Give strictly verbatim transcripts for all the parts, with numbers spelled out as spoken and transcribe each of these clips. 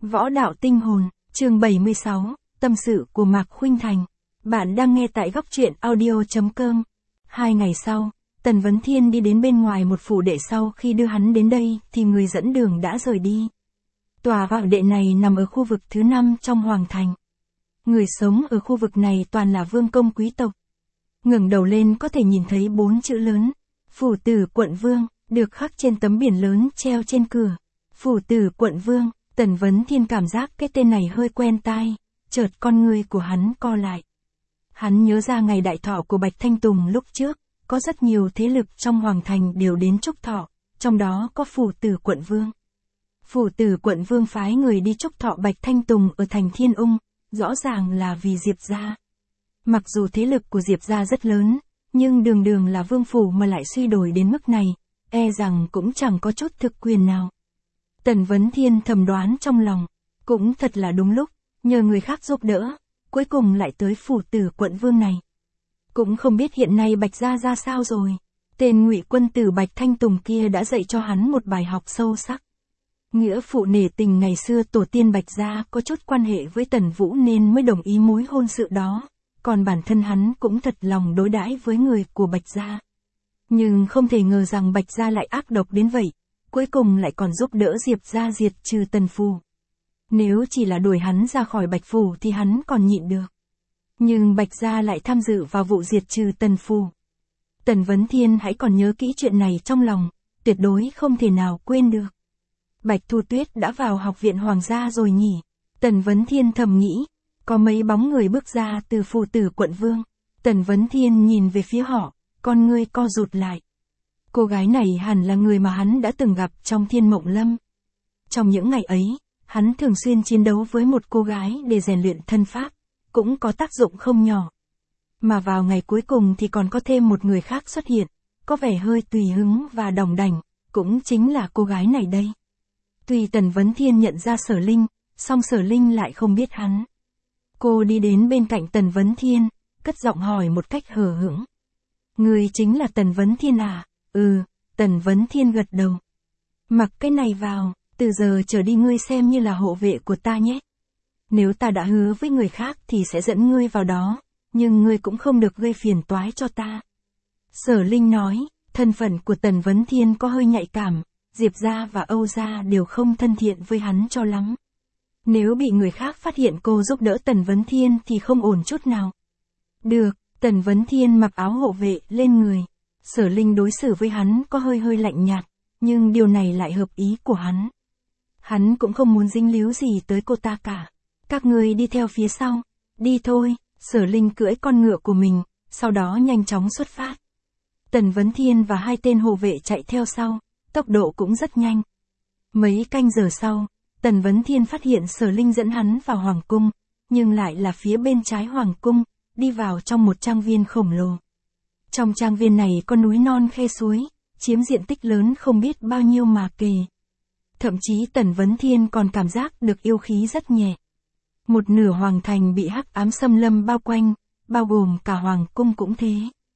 Võ đạo tinh hồn, chương bảy mươi sáu, tâm sự của Mạc Khuynh Thành. Bạn đang nghe tại góc truyện audio.com. Hai ngày sau, Tần Vấn Thiên đi đến bên ngoài một phủ đệ, sau khi đưa hắn đến đây thì người dẫn đường đã rời đi. Tòa phủ đệ này nằm ở khu vực thứ năm trong Hoàng Thành. Người sống ở khu vực này toàn là vương công quý tộc. Ngẩng đầu lên có thể nhìn thấy bốn chữ lớn, Phủ Tử Quận Vương, được khắc trên tấm biển lớn treo trên cửa. Phủ Tử Quận Vương. Tần Vấn Thiên cảm giác cái tên này hơi quen tai, chợt con ngươi của hắn co lại. Hắn nhớ ra ngày đại thọ của Bạch Thanh Tùng lúc trước, có rất nhiều thế lực trong Hoàng Thành đều đến chúc thọ, trong đó có Phủ Tử Quận Vương. Phủ Tử Quận Vương phái người đi chúc thọ Bạch Thanh Tùng ở thành Thiên Ung, rõ ràng là vì Diệp gia. Mặc dù thế lực của Diệp gia rất lớn, nhưng đường đường là vương phủ mà lại suy đổi đến mức này, e rằng cũng chẳng có chút thực quyền nào. Tần Vấn Thiên thầm đoán trong lòng, cũng thật là đúng lúc, nhờ người khác giúp đỡ, cuối cùng lại tới Phủ Tử Quận Vương này. Cũng không biết hiện nay Bạch gia ra sao rồi, tên Ngụy quân tử Bạch Thanh Tùng kia đã dạy cho hắn một bài học sâu sắc. Nghĩa phụ nể tình ngày xưa tổ tiên Bạch gia có chút quan hệ với Tần Vũ nên mới đồng ý mối hôn sự đó, còn bản thân hắn cũng thật lòng đối đãi với người của Bạch gia. Nhưng không thể ngờ rằng Bạch gia lại ác độc đến vậy. Cuối cùng lại còn giúp đỡ Diệp gia diệt trừ Tần Phủ. Nếu chỉ là đuổi hắn ra khỏi Bạch Phủ thì hắn còn nhịn được. Nhưng Bạch gia lại tham dự vào vụ diệt trừ Tần Phủ. Tần Vấn Thiên hãy còn nhớ kỹ chuyện này trong lòng, tuyệt đối không thể nào quên được. Bạch Thu Tuyết đã vào học viện Hoàng gia rồi nhỉ? Tần Vấn Thiên thầm nghĩ, có mấy bóng người bước ra từ Phủ Tử Quận Vương. Tần Vấn Thiên nhìn về phía họ, con ngươi co rụt lại. Cô gái này hẳn là người mà hắn đã từng gặp trong Thiên Mộng Lâm. Trong những ngày ấy, hắn thường xuyên chiến đấu với một cô gái để rèn luyện thân pháp, cũng có tác dụng không nhỏ. Mà vào ngày cuối cùng thì còn có thêm một người khác xuất hiện, có vẻ hơi tùy hứng và đỏng đảnh, cũng chính là cô gái này đây. Tuy Tần Vấn Thiên nhận ra Sở Linh, song Sở Linh lại không biết hắn. Cô đi đến bên cạnh Tần Vấn Thiên, cất giọng hỏi một cách hờ hững. Người chính là Tần Vấn Thiên à? Ừ, Tần Vấn Thiên gật đầu. Mặc cái này vào, từ giờ trở đi ngươi xem như là hộ vệ của ta nhé. Nếu ta đã hứa với người khác thì sẽ dẫn ngươi vào đó, nhưng ngươi cũng không được gây phiền toái cho ta. Sở Linh nói, thân phận của Tần Vấn Thiên có hơi nhạy cảm, Diệp gia và Âu gia đều không thân thiện với hắn cho lắm. Nếu bị người khác phát hiện cô giúp đỡ Tần Vấn Thiên thì không ổn chút nào. Được, Tần Vấn Thiên mặc áo hộ vệ lên người. Sở Linh đối xử với hắn có hơi hơi lạnh nhạt, nhưng điều này lại hợp ý của hắn. Hắn cũng không muốn dính líu gì tới cô ta cả. Các ngươi đi theo phía sau. Đi thôi, Sở Linh cưỡi con ngựa của mình, sau đó nhanh chóng xuất phát. Tần Vấn Thiên và hai tên hộ vệ chạy theo sau, tốc độ cũng rất nhanh. Mấy canh giờ sau, Tần Vấn Thiên phát hiện Sở Linh dẫn hắn vào Hoàng Cung, nhưng lại là phía bên trái Hoàng Cung, đi vào trong một trang viên khổng lồ. Trong trang viên này có núi non khe suối, chiếm diện tích lớn không biết bao nhiêu mà kể. Thậm chí Tần Vấn Thiên còn cảm giác được yêu khí rất nhẹ. Một nửa Hoàng Thành bị hắc ám xâm lâm bao quanh, bao gồm cả Hoàng Cung cũng thế.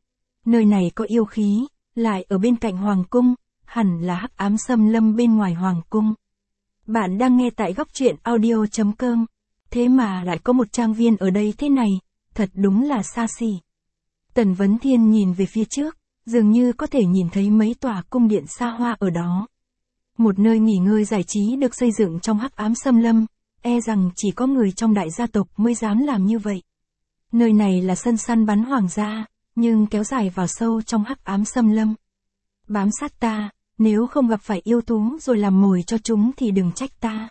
Nơi này có yêu khí, lại ở bên cạnh Hoàng Cung, hẳn là hắc ám xâm lâm bên ngoài Hoàng Cung. Bạn đang nghe tại góc truyện audio.com. Thế mà lại có một trang viên ở đây thế này, thật đúng là xa xỉ. Tần Vấn Thiên nhìn về phía trước, dường như có thể nhìn thấy mấy tòa cung điện xa hoa ở đó. Một nơi nghỉ ngơi giải trí được xây dựng trong hắc ám xâm lâm, e rằng chỉ có người trong đại gia tộc mới dám làm như vậy. Nơi này là sân săn bắn hoàng gia, nhưng kéo dài vào sâu trong hắc ám xâm lâm. Bám sát ta, nếu không gặp phải yêu thú rồi làm mồi cho chúng thì đừng trách ta.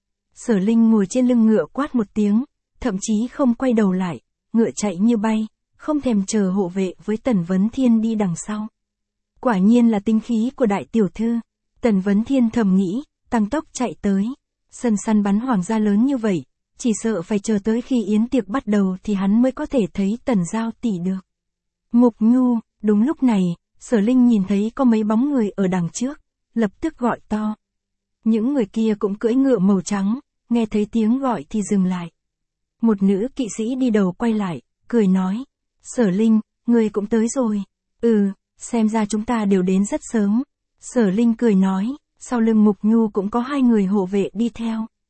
Sở Linh ngồi trên lưng ngựa quát một tiếng, thậm chí không quay đầu lại, ngựa chạy như bay. Không thèm chờ hộ vệ với Tần Vấn Thiên đi đằng sau. Quả nhiên là tinh khí của đại tiểu thư. Tần Vấn Thiên thầm nghĩ, tăng tốc chạy tới. Sân săn bắn hoàng gia lớn như vậy, chỉ sợ phải chờ tới khi yến tiệc bắt đầu thì hắn mới có thể thấy Tần Giao tỷ được. Mục Nhu, đúng lúc này, Sở Linh nhìn thấy có mấy bóng người ở đằng trước, lập tức gọi to. Những người kia cũng cưỡi ngựa màu trắng, nghe thấy tiếng gọi thì dừng lại. Một nữ kỵ sĩ đi đầu quay lại, cười nói. Sở Linh, người cũng tới rồi. Ừ, xem ra chúng ta đều đến rất sớm. Sở Linh cười nói, sau lưng Mục Nhu cũng có hai người hộ vệ đi theo.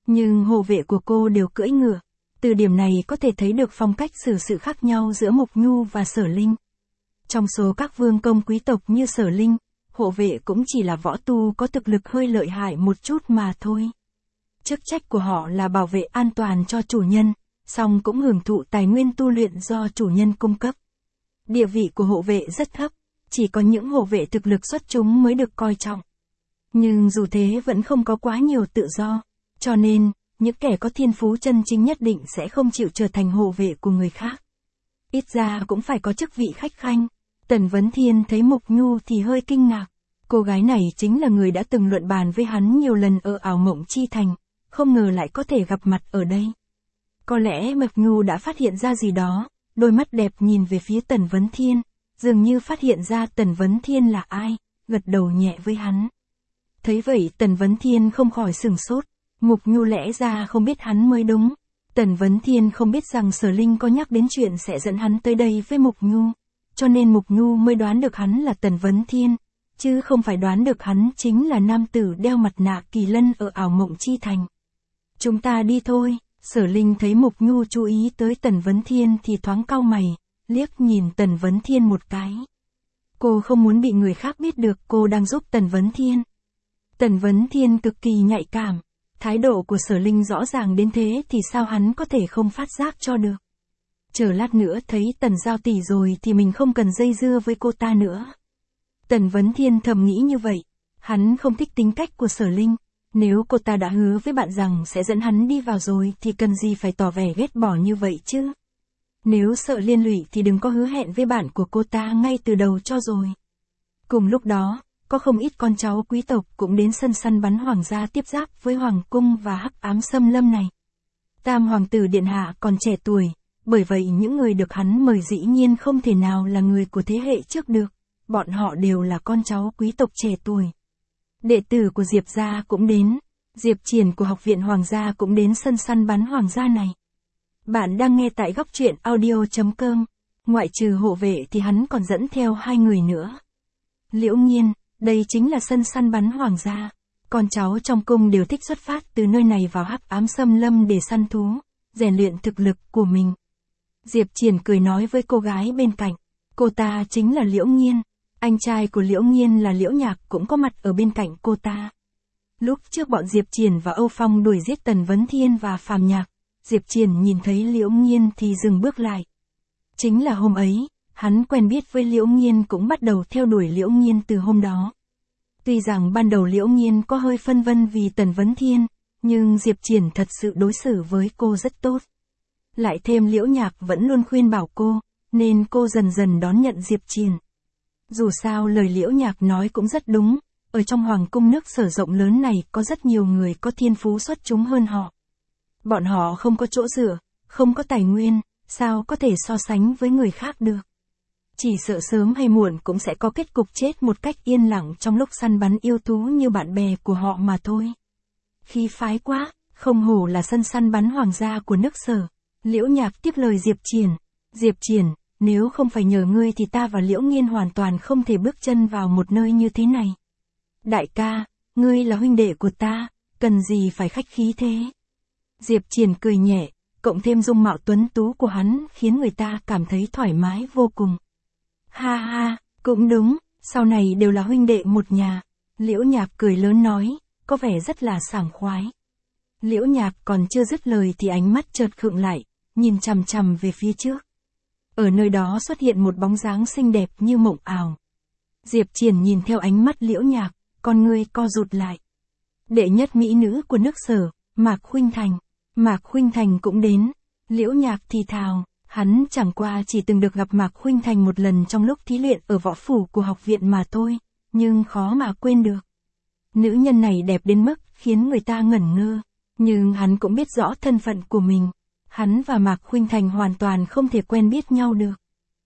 Nhưng hộ vệ của cô đều cưỡi ngựa. Từ điểm này có thể thấy được phong cách xử sự khác nhau giữa Mục Nhu và Sở Linh. Trong số các vương công quý tộc như Sở Linh, hộ vệ cũng chỉ là võ tu có thực lực hơi lợi hại một chút mà thôi. Chức trách của họ là bảo vệ an toàn cho chủ nhân, song cũng hưởng thụ tài nguyên tu luyện do chủ nhân cung cấp. Địa vị của hộ vệ rất thấp, chỉ có những hộ vệ thực lực xuất chúng mới được coi trọng. Nhưng dù thế vẫn không có quá nhiều tự do, cho nên, những kẻ có thiên phú chân chính nhất định sẽ không chịu trở thành hộ vệ của người khác. Ít ra cũng phải có chức vị khách khanh. Tần Vấn Thiên thấy Mục Nhu thì hơi kinh ngạc. Cô gái này chính là người đã từng luận bàn với hắn nhiều lần ở Ảo Mộng Chi Thành, không ngờ lại có thể gặp mặt ở đây. Có lẽ Mục Nhu đã phát hiện ra gì đó, đôi mắt đẹp nhìn về phía Tần Vấn Thiên, dường như phát hiện ra Tần Vấn Thiên là ai, gật đầu nhẹ với hắn. Thấy vậy Tần Vấn Thiên không khỏi sửng sốt, Mục Nhu lẽ ra không biết hắn mới đúng. Tần Vấn Thiên không biết rằng Sở Linh có nhắc đến chuyện sẽ dẫn hắn tới đây với Mục Nhu, cho nên Mục Nhu mới đoán được hắn là Tần Vấn Thiên, chứ không phải đoán được hắn chính là nam tử đeo mặt nạ kỳ lân ở Ảo Mộng Chi Thành. Chúng ta đi thôi. Sở Linh thấy Mục Nhu chú ý tới Tần Vấn Thiên thì thoáng cau mày, liếc nhìn Tần Vấn Thiên một cái. Cô không muốn bị người khác biết được cô đang giúp Tần Vấn Thiên. Tần Vấn Thiên cực kỳ nhạy cảm, thái độ của Sở Linh rõ ràng đến thế thì sao hắn có thể không phát giác cho được. Chờ lát nữa thấy Tần Giao tỷ rồi thì mình không cần dây dưa với cô ta nữa. Tần Vấn Thiên thầm nghĩ như vậy, hắn không thích tính cách của Sở Linh. Nếu cô ta đã hứa với bạn rằng sẽ dẫn hắn đi vào rồi thì cần gì phải tỏ vẻ ghét bỏ như vậy chứ. Nếu sợ liên lụy thì đừng có hứa hẹn với bạn của cô ta ngay từ đầu cho rồi. Cùng lúc đó, có không ít con cháu quý tộc cũng đến sân săn bắn hoàng gia tiếp giáp với Hoàng cung và Hắc Ám Xâm Lâm này. Tam hoàng tử điện hạ còn trẻ tuổi, bởi vậy những người được hắn mời dĩ nhiên không thể nào là người của thế hệ trước được, bọn họ đều là con cháu quý tộc trẻ tuổi. Đệ tử của Diệp gia cũng đến, Diệp Triển của Học viện Hoàng gia cũng đến sân săn bắn hoàng gia này. Bạn đang nghe tại góc truyện audio chấm com, ngoại trừ hộ vệ thì hắn còn dẫn theo hai người nữa. Liễu Nghiên, đây chính là sân săn bắn hoàng gia, con cháu trong cung đều thích xuất phát từ nơi này vào Hắc Ám Xâm Lâm để săn thú, rèn luyện thực lực của mình. Diệp Triển cười nói với cô gái bên cạnh, cô ta chính là Liễu Nghiên. Anh trai của Liễu Nghiên là Liễu Nhạc cũng có mặt ở bên cạnh cô ta. Lúc trước bọn Diệp Triển và Âu Phong đuổi giết Tần Vấn Thiên và Phàm Nhạc, Diệp Triển nhìn thấy Liễu Nghiên thì dừng bước lại. Chính là hôm ấy, hắn quen biết với Liễu Nghiên cũng bắt đầu theo đuổi Liễu Nghiên từ hôm đó. Tuy rằng ban đầu Liễu Nghiên có hơi phân vân vì Tần Vấn Thiên, nhưng Diệp Triển thật sự đối xử với cô rất tốt. Lại thêm Liễu Nhạc vẫn luôn khuyên bảo cô, nên cô dần dần đón nhận Diệp Triển. Dù sao lời Liễu Nhạc nói cũng rất đúng, ở trong hoàng cung nước Sở rộng lớn này có rất nhiều người có thiên phú xuất chúng hơn họ. Bọn họ không có chỗ dựa, không có tài nguyên, sao có thể so sánh với người khác được. Chỉ sợ sớm hay muộn cũng sẽ có kết cục chết một cách yên lặng trong lúc săn bắn yêu thú như bạn bè của họ mà thôi. Khí phái quá, không hổ là sân săn bắn hoàng gia của nước Sở. Liễu Nhạc tiếp lời Diệp Triển. Diệp Triển, nếu không phải nhờ ngươi thì ta và Liễu Nghiên hoàn toàn không thể bước chân vào một nơi như thế này. Đại ca, ngươi là huynh đệ của ta, cần gì phải khách khí thế. Diệp Triển cười nhẹ, cộng thêm dung mạo tuấn tú của hắn khiến người ta cảm thấy thoải mái vô cùng. Ha ha, cũng đúng, sau này đều là huynh đệ một nhà. Liễu Nhạc cười lớn nói, có vẻ rất là sảng khoái. Liễu Nhạc còn chưa dứt lời thì ánh mắt chợt khựng lại, nhìn chằm chằm về phía trước. Ở nơi đó xuất hiện một bóng dáng xinh đẹp như mộng ảo. Diệp Triển nhìn theo ánh mắt Liễu Nhạc, con ngươi co rụt lại. Đệ nhất mỹ nữ của nước Sở, Mạc Khuynh Thành. Mạc Khuynh Thành cũng đến. Liễu Nhạc thì thào, hắn chẳng qua chỉ từng được gặp Mạc Khuynh Thành một lần trong lúc thí luyện ở võ phủ của học viện mà thôi, nhưng khó mà quên được. Nữ nhân này đẹp đến mức khiến người ta ngẩn ngơ, nhưng hắn cũng biết rõ thân phận của mình. Hắn và Mạc Khuynh Thành hoàn toàn không thể quen biết nhau được.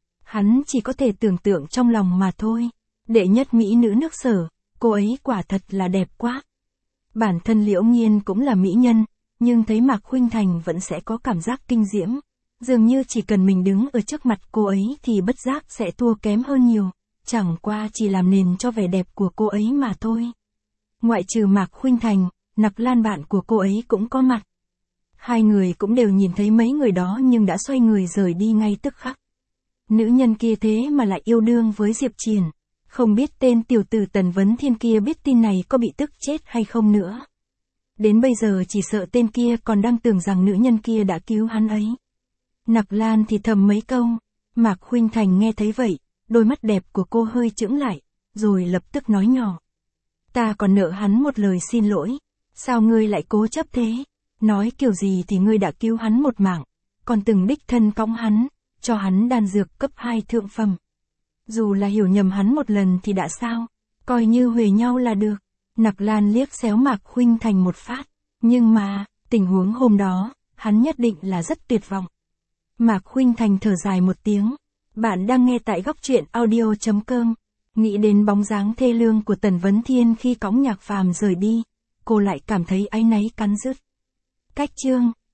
Hắn chỉ có thể tưởng tượng trong lòng mà thôi. Đệ nhất mỹ nữ nước Sở, cô ấy quả thật là đẹp quá. Bản thân Liễu Nghiên cũng là mỹ nhân, nhưng thấy Mạc Khuynh Thành vẫn sẽ có cảm giác kinh diễm. Dường như chỉ cần mình đứng ở trước mặt cô ấy thì bất giác sẽ thua kém hơn nhiều, chẳng qua chỉ làm nền cho vẻ đẹp của cô ấy mà thôi. Ngoại trừ Mạc Khuynh Thành, Nặc Lan bạn của cô ấy cũng có mặt. Hai người cũng đều nhìn thấy mấy người đó nhưng đã xoay người rời đi ngay tức khắc. Nữ nhân kia thế mà lại yêu đương với Diệp Triển. Không biết tên tiểu tử Tần Vấn Thiên kia biết tin này có bị tức chết hay không nữa. Đến bây giờ chỉ sợ tên kia còn đang tưởng rằng nữ nhân kia đã cứu hắn ấy. Nặc Lan thì thầm mấy câu. Mạc Khuynh Thành nghe thấy vậy, đôi mắt đẹp của cô hơi chững lại, rồi lập tức nói nhỏ. Ta còn nợ hắn một lời xin lỗi. Sao ngươi lại cố chấp thế? Nói kiểu gì thì ngươi đã cứu hắn một mạng, còn từng đích thân cõng hắn, cho hắn đan dược cấp hai thượng phẩm. Dù là hiểu nhầm hắn một lần thì đã sao, coi như huề nhau là được. Nặc Lan liếc xéo Mạc Khuynh Thành một phát, nhưng mà, tình huống hôm đó, hắn nhất định là rất tuyệt vọng. Mạc Khuynh Thành thở dài một tiếng, bạn đang nghe tại góc truyện audio chấm com. Nghĩ đến bóng dáng thê lương của Tần Vấn Thiên khi cõng Nhạc Phàm rời đi, cô lại cảm thấy áy náy cắn rứt. Cách chương